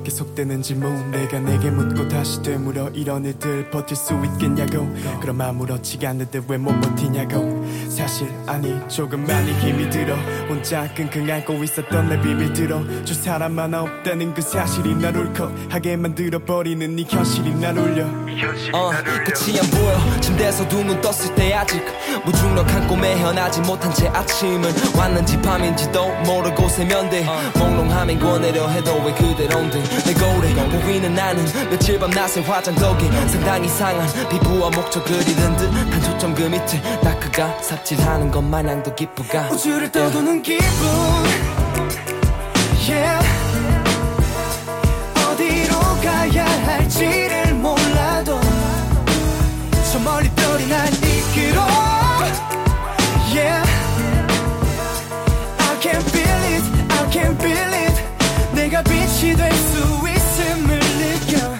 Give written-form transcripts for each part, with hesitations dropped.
계속되는 질문 내가 내게 묻고 다시 되물어 이런 일들 버틸 수 있겠냐고 그럼 아무렇지가 않는데 왜 못 버티냐고 사실 아니 조금 많이 힘이 들어 혼자 끙끙 앓고 있었던 내 비밀 들어줄 사람만 없다는 그 사실이 날 울컥하게 만들어버리는 이 현실이 날 울려 끝이 안 보여 침대에서 두 눈 떴을 때 아직 무중력한 꿈에 헤어나지 못한 채 아침은 왔는지 밤인지도 모르고 세면대 몽롱함엔 권하려 해도 왜 그대로인데 내 거울에 보이는 나는 며칠 밤 낮에 화장 덕에 상당히 상한 피부와 목젖을 잃은 듯한 초점 그 밑에 다크가 삽질하는 것 마냥도 기쁘가 우주를 떠도는 기분 yeah. 어디로 가야 할지를 몰라도 저 멀리 별이 날 이끌어 yeah. I can't feel it, I can't feel it 내가 빛이 될 수 있음을 느껴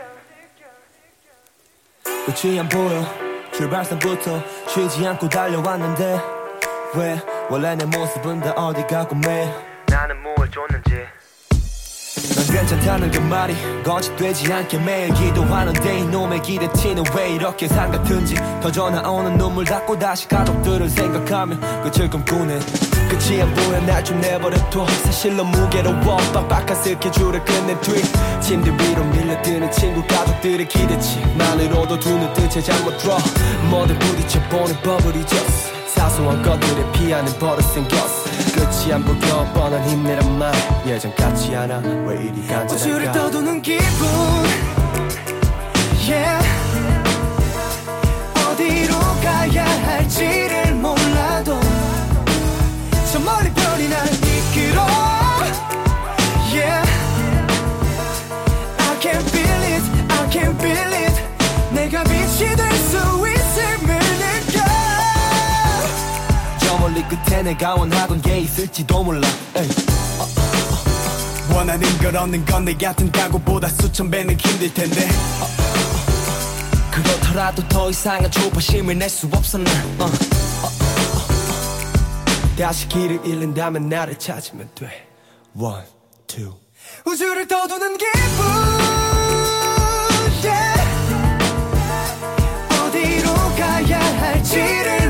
끝이 안 보여 출발선부터 쉬지 않고 달려왔는데 왜 원래 내 모습은 다 어디 가고 매 나는 뭘 줬는지 난 괜찮다는 그 말이 거짓되지 않게 매일 기도하는데 이놈의 기대치는 왜 이렇게 산 같은지 터져 나오는 눈물 닦고 다시 가족들을 생각하며 끝을 꿈꾸네 끝이 안 보여 날 좀 내버려둬 사실 너무 무게로워 빡빡한 스케줄을 끝낸 뒤 침대 위로 밀려드는 친구 가족들의 기대치만으로도 두 눈 뜬 채 잠못 들어 뭐든 부딪혀보는 법을 잊었어 사소한 것들에 피하는 버릇 생겼어 끝이 안 보여 뻔한 힘내란 말 예전 같지 않아 왜 이리 간절할까 우주를 떠도는 기분 yeah. 어디로 가야 할지를 몰라도 저 멀리 별이 날 이끌어 yeah. I can't feel it, I can't feel it 내가 빛이 될 수 있음을 느껴 저 멀리 끝에 내가 원하던 게 있을지도 몰라 원하는 걸 얻는 건 내 같은 각오보다 수천 배는 힘들 텐데 그렇더라도 더 이상한 조바심을 낼 수 없어 난 다시 길을 잃는다면 나를 찾으면 돼 One, two 우주를 떠도는 기분 yeah. 어디로 가야 할지를